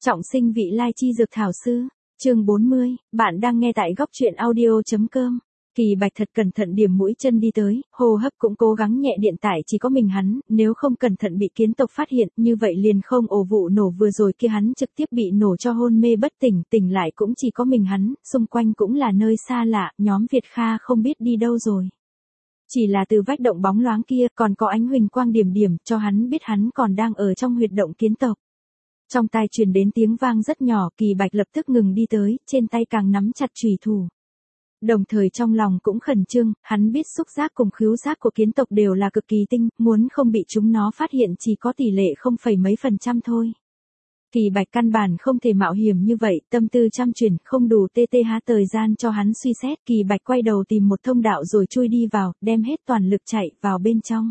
Trọng sinh vị lai chi dược thảo sư, chương 40, bạn đang nghe tại góc truyện audio.com. Kỳ Bạch thật cẩn thận điểm mũi chân đi tới, hô hấp cũng cố gắng nhẹ điện tải chỉ có mình hắn, nếu không cẩn thận bị kiến tộc phát hiện, như vậy liền không ổ vụ nổ vừa rồi kia hắn trực tiếp bị nổ cho hôn mê bất tỉnh, tỉnh lại cũng chỉ có mình hắn, xung quanh cũng là nơi xa lạ, nhóm Việt Kha không biết đi đâu rồi. Chỉ là từ vách động bóng loáng kia còn có ánh huỳnh quang điểm điểm cho hắn biết hắn còn đang ở trong huyệt động kiến tộc. Trong tai truyền đến tiếng vang rất nhỏ, Kỳ Bạch lập tức ngừng đi tới, trên tay càng nắm chặt chùy thủ. Đồng thời trong lòng cũng khẩn trương, hắn biết xúc giác cùng khứu giác của kiến tộc đều là cực kỳ tinh, muốn không bị chúng nó phát hiện chỉ có tỷ lệ không phẩy mấy % thôi. Kỳ Bạch căn bản không thể mạo hiểm như vậy, tâm tư trăm chuyển, không đủ TTH thời gian cho hắn suy xét, Kỳ Bạch quay đầu tìm một thông đạo rồi chui đi vào, đem hết toàn lực chạy vào bên trong.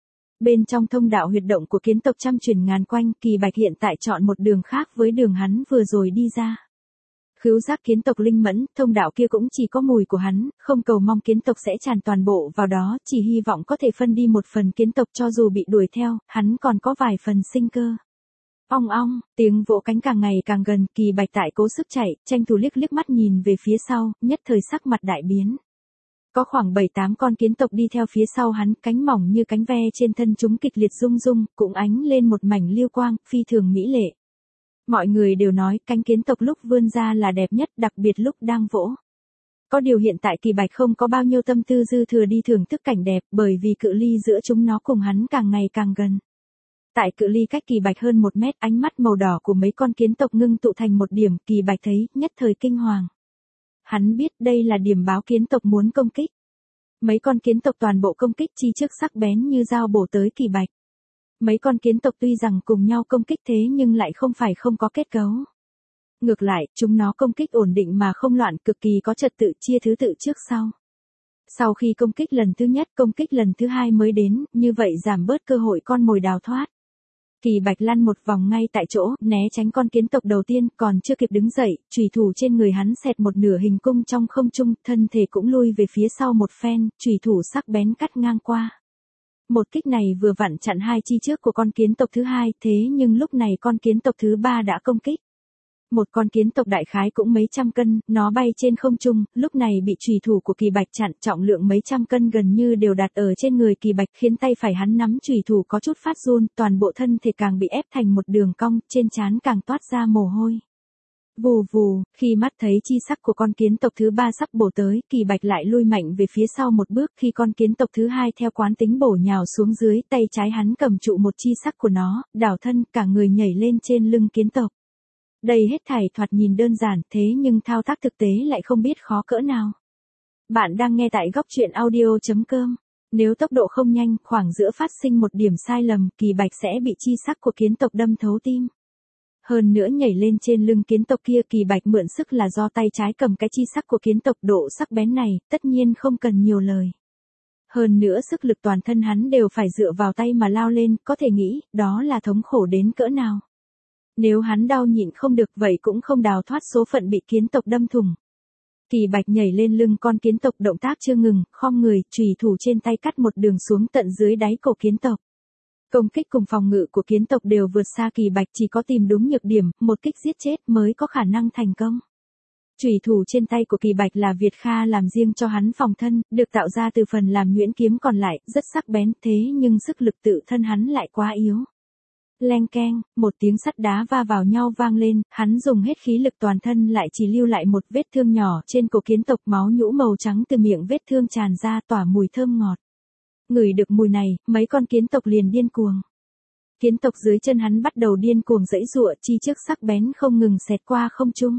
Bên trong thông đạo huyệt động của kiến tộc trăm chuyển ngàn quanh, Kỳ Bạch hiện tại chọn một đường khác với đường hắn vừa rồi đi ra. Khứu giác kiến tộc linh mẫn, thông đạo kia cũng chỉ có mùi của hắn, không cầu mong kiến tộc sẽ tràn toàn bộ vào đó, chỉ hy vọng có thể phân đi một phần kiến tộc cho dù bị đuổi theo, hắn còn có vài phần sinh cơ. Ong ong, tiếng vỗ cánh càng ngày càng gần, Kỳ Bạch tại cố sức chạy, tranh thủ liếc mắt nhìn về phía sau, nhất thời sắc mặt đại biến. Có khoảng 7-8 con kiến tộc đi theo phía sau hắn, cánh mỏng như cánh ve trên thân chúng kịch liệt rung rung, cũng ánh lên một mảnh lưu quang, phi thường mỹ lệ. Mọi người đều nói cánh kiến tộc lúc vươn ra là đẹp nhất, đặc biệt lúc đang vỗ. Có điều hiện tại Kỳ Bạch không có bao nhiêu tâm tư dư thừa đi thưởng thức cảnh đẹp, bởi vì cự ly giữa chúng nó cùng hắn càng ngày càng gần. Tại cự ly cách Kỳ Bạch hơn 1 mét, ánh mắt màu đỏ của mấy con kiến tộc ngưng tụ thành một điểm, Kỳ Bạch thấy, nhất thời kinh hoàng. Hắn biết đây là điểm báo kiến tộc muốn công kích. Mấy con kiến tộc toàn bộ công kích chi trước sắc bén như dao bổ tới Kỳ Bạch. Mấy con kiến tộc tuy rằng cùng nhau công kích thế nhưng lại không phải không có kết cấu. Ngược lại, chúng nó công kích ổn định mà không loạn, cực kỳ có trật tự, chia thứ tự trước sau. Sau khi công kích lần thứ nhất, công kích lần thứ hai mới đến, như vậy giảm bớt cơ hội con mồi đào thoát. Kỳ Bạch lăn một vòng ngay tại chỗ, né tránh con kiến tộc đầu tiên, còn chưa kịp đứng dậy, chùy thủ trên người hắn xẹt một nửa hình cung trong không trung, thân thể cũng lui về phía sau một phen, chùy thủ sắc bén cắt ngang qua. Một kích này vừa vặn chặn hai chi trước của con kiến tộc thứ hai, thế nhưng lúc này con kiến tộc thứ ba đã công kích. Một con kiến tộc đại khái cũng mấy trăm cân, nó bay trên không trung, lúc này bị chùy thủ của Kỳ Bạch chặn, trọng lượng mấy trăm cân gần như đều đặt ở trên người Kỳ Bạch, khiến tay phải hắn nắm chùy thủ có chút phát run, toàn bộ thân thể càng bị ép thành một đường cong, trên trán càng toát ra mồ hôi. Vù vù, khi mắt thấy chi sắc của con kiến tộc thứ ba sắp bổ tới, Kỳ Bạch lại lui mạnh về phía sau một bước, khi con kiến tộc thứ hai theo quán tính bổ nhào xuống dưới, tay trái hắn cầm trụ một chi sắc của nó, đảo thân, cả người nhảy lên trên lưng kiến tộc. Đây hết thảy thoạt nhìn đơn giản, thế nhưng thao tác thực tế lại không biết khó cỡ nào. Bạn đang nghe tại góc truyện audio.com. Nếu tốc độ không nhanh, khoảng giữa phát sinh một điểm sai lầm, Kỳ Bạch sẽ bị chi sắc của kiến tộc đâm thấu tim. Hơn nữa nhảy lên trên lưng kiến tộc kia, Kỳ Bạch mượn sức là do tay trái cầm cái chi sắc của kiến tộc, độ sắc bén này, tất nhiên không cần nhiều lời. Hơn nữa sức lực toàn thân hắn đều phải dựa vào tay mà lao lên, có thể nghĩ, đó là thống khổ đến cỡ nào. Nếu hắn đau nhịn không được vậy cũng không đào thoát số phận bị kiến tộc đâm thủng. Kỳ Bạch nhảy lên lưng con kiến tộc, động tác chưa ngừng, khom người, chùy thủ trên tay cắt một đường xuống tận dưới đáy cổ kiến tộc. Công kích cùng phòng ngự của kiến tộc đều vượt xa Kỳ Bạch, chỉ có tìm đúng nhược điểm, một kích giết chết mới có khả năng thành công. Chùy thủ trên tay của Kỳ Bạch là Việt Kha làm riêng cho hắn phòng thân, được tạo ra từ phần làm nhuyễn kiếm còn lại, rất sắc bén, thế nhưng sức lực tự thân hắn lại quá yếu. Leng keng, một tiếng sắt đá va vào nhau vang lên, hắn dùng hết khí lực toàn thân lại chỉ lưu lại một vết thương nhỏ trên cổ kiến tộc, máu nhũ màu trắng từ miệng vết thương tràn ra, tỏa mùi thơm ngọt. Ngửi được mùi này, mấy con kiến tộc liền điên cuồng. Kiến tộc dưới chân hắn bắt đầu điên cuồng giãy giụa, chi trước sắc bén không ngừng xẹt qua không trung.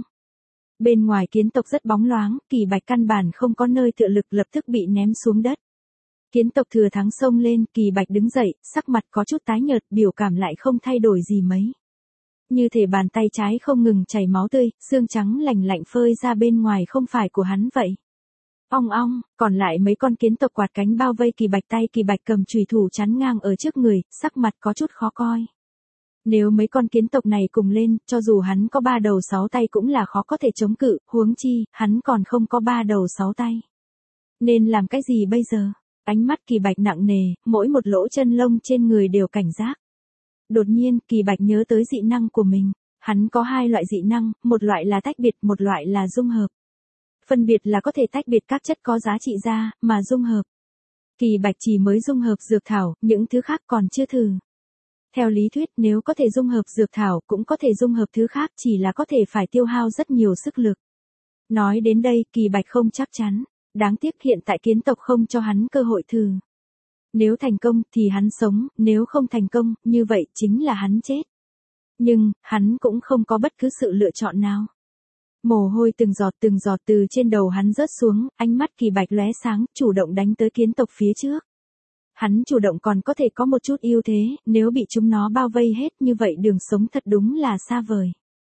Bên ngoài kiến tộc rất bóng loáng, Kỳ Bạch căn bản không có nơi tựa lực, lập tức bị ném xuống đất. Kiến tộc thừa thắng xông lên, Kỳ Bạch đứng dậy, sắc mặt có chút tái nhợt, biểu cảm lại không thay đổi gì mấy. Như thể bàn tay trái không ngừng chảy máu tươi, xương trắng lành lạnh phơi ra bên ngoài không phải của hắn vậy. Ong ong, còn lại mấy con kiến tộc quạt cánh bao vây Kỳ Bạch, tay Kỳ Bạch cầm chùy thủ chắn ngang ở trước người, sắc mặt có chút khó coi. Nếu mấy con kiến tộc này cùng lên, cho dù hắn có 3 đầu 6 tay cũng là khó có thể chống cự, huống chi, hắn còn không có 3 đầu 6 tay. Nên làm cái gì bây giờ? Ánh mắt Kỳ Bạch nặng nề, mỗi một lỗ chân lông trên người đều cảnh giác. Đột nhiên, Kỳ Bạch nhớ tới dị năng của mình. Hắn có hai loại dị năng, một loại là tách biệt, một loại là dung hợp. Phân biệt là có thể tách biệt các chất có giá trị ra, mà dung hợp. Kỳ Bạch chỉ mới dung hợp dược thảo, những thứ khác còn chưa thử. Theo lý thuyết nếu có thể dung hợp dược thảo cũng có thể dung hợp thứ khác, chỉ là có thể phải tiêu hao rất nhiều sức lực. Nói đến đây Kỳ Bạch không chắc chắn. Đáng tiếc hiện tại kiến tộc không cho hắn cơ hội thử. Nếu thành công thì hắn sống, nếu không thành công, như vậy chính là hắn chết. Nhưng, hắn cũng không có bất cứ sự lựa chọn nào. Mồ hôi từng giọt từ trên đầu hắn rớt xuống, ánh mắt Kỳ Bạch lóe sáng, chủ động đánh tới kiến tộc phía trước. Hắn chủ động còn có thể có một chút ưu thế, nếu bị chúng nó bao vây hết như vậy đường sống thật đúng là xa vời.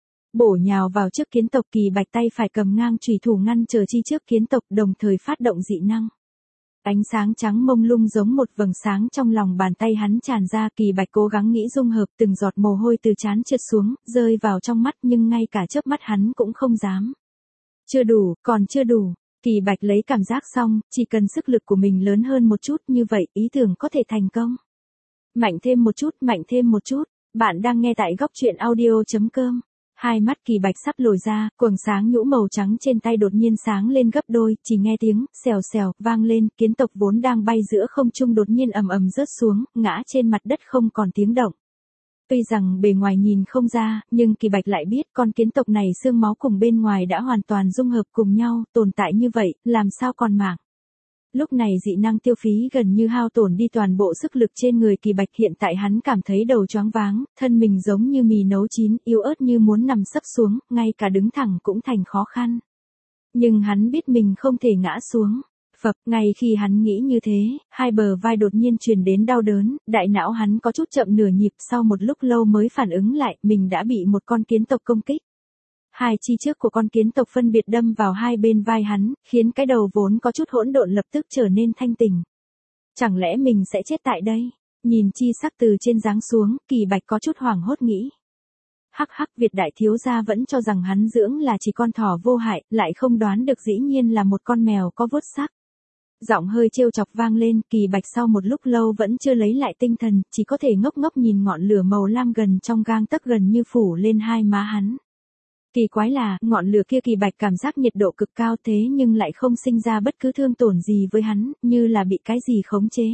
Bổ nhào vào trước kiến tộc, Kỳ Bạch tay phải cầm ngang chùy thủ ngăn trở chi trước kiến tộc, đồng thời phát động dị năng. Ánh sáng trắng mông lung giống một vầng sáng trong lòng bàn tay hắn tràn ra, Kỳ Bạch cố gắng nghĩ dung hợp, từng giọt mồ hôi từ trán trượt xuống, rơi vào trong mắt nhưng ngay cả chớp mắt hắn cũng không dám. Chưa đủ, còn chưa đủ. Kỳ Bạch lấy cảm giác xong, chỉ cần sức lực của mình lớn hơn một chút như vậy, ý tưởng có thể thành công. Mạnh thêm một chút. Bạn đang nghe tại góc truyện audio.com. Hai mắt Kỳ Bạch sắp lồi ra, quầng sáng nhũ màu trắng trên tay đột nhiên sáng lên gấp đôi, chỉ nghe tiếng xèo xèo vang lên, kiến tộc vốn đang bay giữa không trung đột nhiên ầm ầm rớt xuống, ngã trên mặt đất không còn tiếng động. Tuy rằng bề ngoài nhìn không ra, nhưng Kỳ Bạch lại biết con kiến tộc này xương máu cùng bên ngoài đã hoàn toàn dung hợp cùng nhau, tồn tại như vậy, làm sao còn mạng. Lúc này dị năng tiêu phí gần như hao tổn đi toàn bộ sức lực trên người Kỳ Bạch, hiện tại hắn cảm thấy đầu choáng váng, thân mình giống như mì nấu chín, yếu ớt như muốn nằm sấp xuống, ngay cả đứng thẳng cũng thành khó khăn. Nhưng hắn biết mình không thể ngã xuống. Phập, ngay khi hắn nghĩ như thế, hai bờ vai đột nhiên truyền đến đau đớn, đại não hắn có chút chậm nửa nhịp, sau một lúc lâu mới phản ứng lại, mình đã bị một con kiến tộc công kích. Hai chi trước của con kiến tộc phân biệt đâm vào hai bên vai hắn, khiến cái đầu vốn có chút hỗn độn lập tức trở nên thanh tỉnh. Chẳng lẽ mình sẽ chết tại đây? Nhìn chi sắc từ trên giáng xuống, Kỳ Bạch có chút hoảng hốt nghĩ. Hắc hắc, Việt đại thiếu gia vẫn cho rằng hắn dưỡng là chỉ con thỏ vô hại, lại không đoán được dĩ nhiên là một con mèo có vuốt sắc. Giọng hơi trêu chọc vang lên, Kỳ Bạch sau một lúc lâu vẫn chưa lấy lại tinh thần, chỉ có thể ngốc ngốc nhìn ngọn lửa màu lam gần trong gang tấc gần như phủ lên hai má hắn. Kỳ quái là, ngọn lửa kia Kỳ Bạch cảm giác nhiệt độ cực cao thế nhưng lại không sinh ra bất cứ thương tổn gì với hắn, như là bị cái gì khống chế.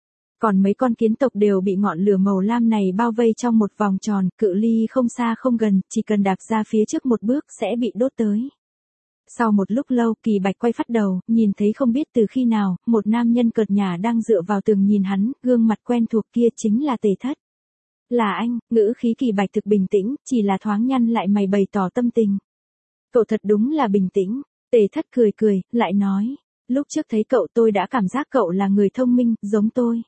Còn mấy con kiến tộc đều bị ngọn lửa màu lam này bao vây trong một vòng tròn, cự ly không xa không gần, chỉ cần đạp ra phía trước một bước sẽ bị đốt tới. Sau một lúc lâu, Kỳ Bạch quay phát đầu, nhìn thấy không biết từ khi nào, một nam nhân cợt nhả đang dựa vào tường nhìn hắn, gương mặt quen thuộc kia chính là Tề Thất. Là anh, ngữ khí Kỳ Bạch thực bình tĩnh, chỉ là thoáng nhăn lại mày bày tỏ tâm tình. Cậu thật đúng là bình tĩnh. Tề Thất cười cười, lại nói, lúc trước thấy cậu tôi đã cảm giác cậu là người thông minh, giống tôi.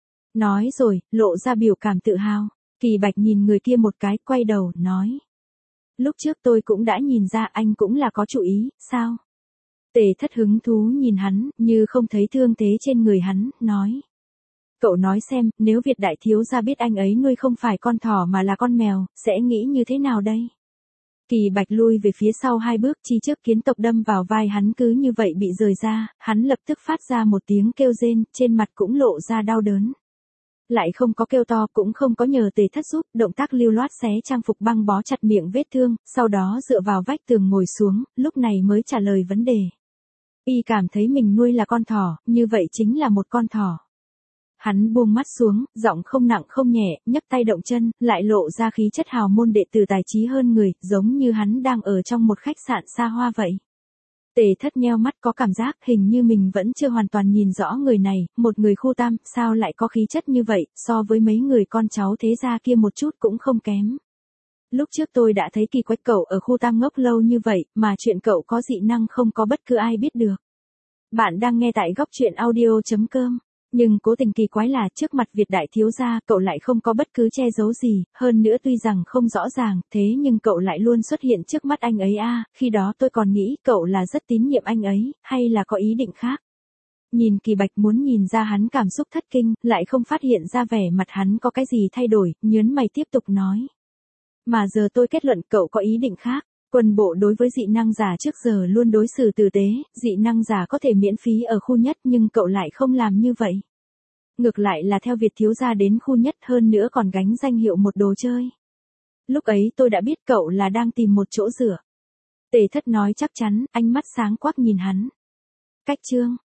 Nói rồi, lộ ra biểu cảm tự hào. Kỳ Bạch nhìn người kia một cái, quay đầu, nói. Lúc trước tôi cũng đã nhìn ra anh cũng là có chủ ý, sao? Tề Thất hứng thú nhìn hắn, như không thấy thương thế trên người hắn, nói. Cậu nói xem, nếu Việt đại thiếu gia biết anh ấy nuôi không phải con thỏ mà là con mèo, sẽ nghĩ như thế nào đây? Kỳ Bạch lui về phía sau hai bước, chi trước kiến tộc đâm vào vai hắn cứ như vậy bị rời ra, hắn lập tức phát ra một tiếng kêu rên, trên mặt cũng lộ ra đau đớn. Lại không có kêu to, cũng không có nhờ Tề Thất giúp, động tác lưu loát xé trang phục băng bó chặt miệng vết thương, sau đó dựa vào vách tường ngồi xuống, lúc này mới trả lời vấn đề. Y cảm thấy mình nuôi là con thỏ, như vậy chính là một con thỏ. Hắn buông mắt xuống, giọng không nặng không nhẹ, nhấc tay động chân, lại lộ ra khí chất hào môn đệ tử tài trí hơn người, giống như hắn đang ở trong một khách sạn xa hoa vậy. Tề Thất nheo mắt có cảm giác hình như mình vẫn chưa hoàn toàn nhìn rõ người này, một người khu tam, sao lại có khí chất như vậy, so với mấy người con cháu thế gia kia một chút cũng không kém. Lúc trước tôi đã thấy kỳ quái cậu ở khu tam ngốc lâu như vậy, mà chuyện cậu có dị năng không có bất cứ ai biết được. Bạn đang nghe tại góc truyện audio.com. Nhưng cố tình kỳ quái là trước mặt Việt đại thiếu gia, cậu lại không có bất cứ che giấu gì, hơn nữa tuy rằng không rõ ràng, thế nhưng cậu lại luôn xuất hiện trước mắt anh ấy khi đó tôi còn nghĩ cậu là rất tín nhiệm anh ấy, hay là có ý định khác. Nhìn Kỳ Bạch muốn nhìn ra hắn cảm xúc thất kinh, lại không phát hiện ra vẻ mặt hắn có cái gì thay đổi, nhớn mày tiếp tục nói. Mà giờ tôi kết luận cậu có ý định khác. Quân bộ đối với dị năng giả trước giờ luôn đối xử tử tế, dị năng giả có thể miễn phí ở khu nhất nhưng cậu lại không làm như vậy. Ngược lại là theo Việt thiếu gia đến khu nhất hơn nữa còn gánh danh hiệu một đồ chơi. Lúc ấy tôi đã biết cậu là đang tìm một chỗ dựa. Tề Thất nói chắc chắn, ánh mắt sáng quắc nhìn hắn. Cách chương